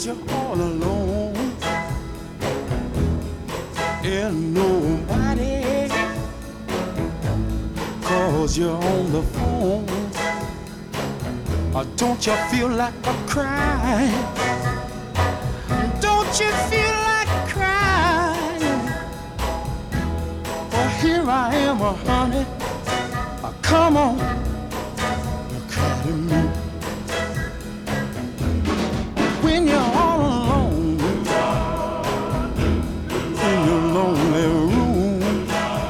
you're all alone and nobody calls you on the phone. Don't you feel like a crying? Don't you feel like crying? Well, here I am, honey. Come on, cry to me. When you're all alone in your lonely room,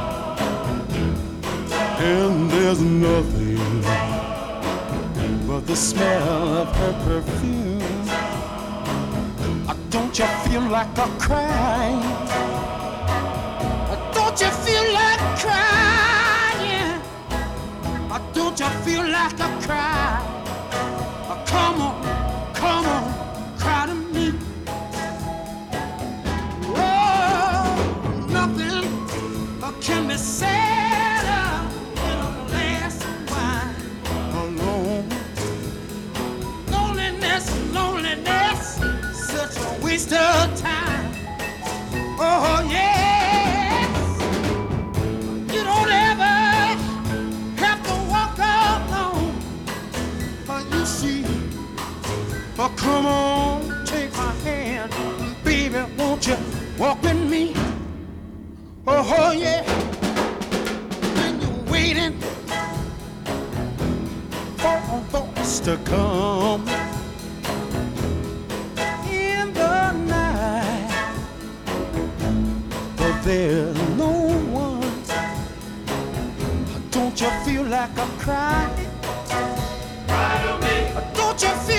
and there's nothing but the smell of her perfume. Don't you feel like a crying? Don't you feel like crying? Don't you feel like a cry? Come on, cry to me. Oh, nothing can be said in a glass of wine. Alone, loneliness, such a waste of time. Oh yes, you don't ever have to walk alone. You see, come on, take my hand, baby, won't you walk with me? Oh yeah, when you're waiting for a voice to come in the night, but there's no one. Don't you feel like I'm crying? Don't you feel